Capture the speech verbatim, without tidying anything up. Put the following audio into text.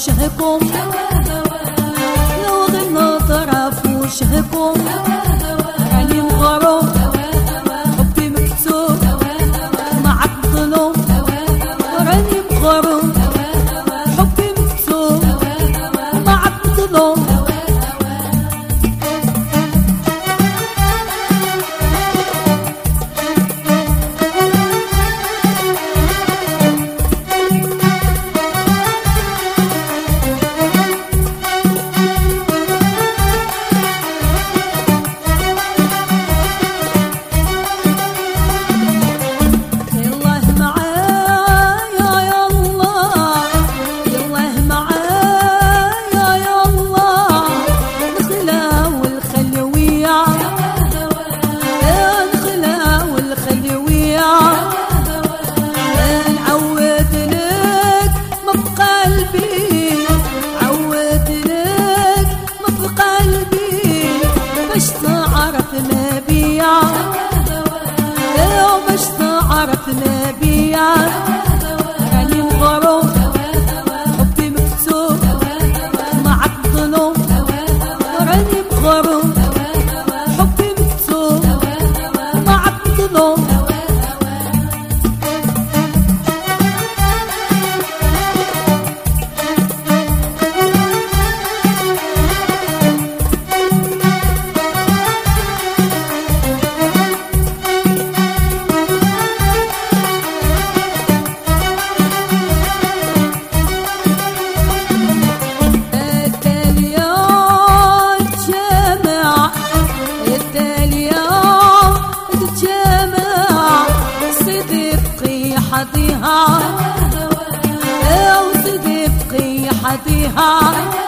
وشهكم لو غنى طرف وشهكم راني مغروم حبي مكتوب معك ظلوم راني مغروم حبي مكتوب معك ظلوم باش تعرفنا بيا باش تعرفنا بيا راني مغروم حبي مكتوب معك ظلوم راني مغروم حبي مكتوب معك ظلوم حديها يا وسيدي بقي حديها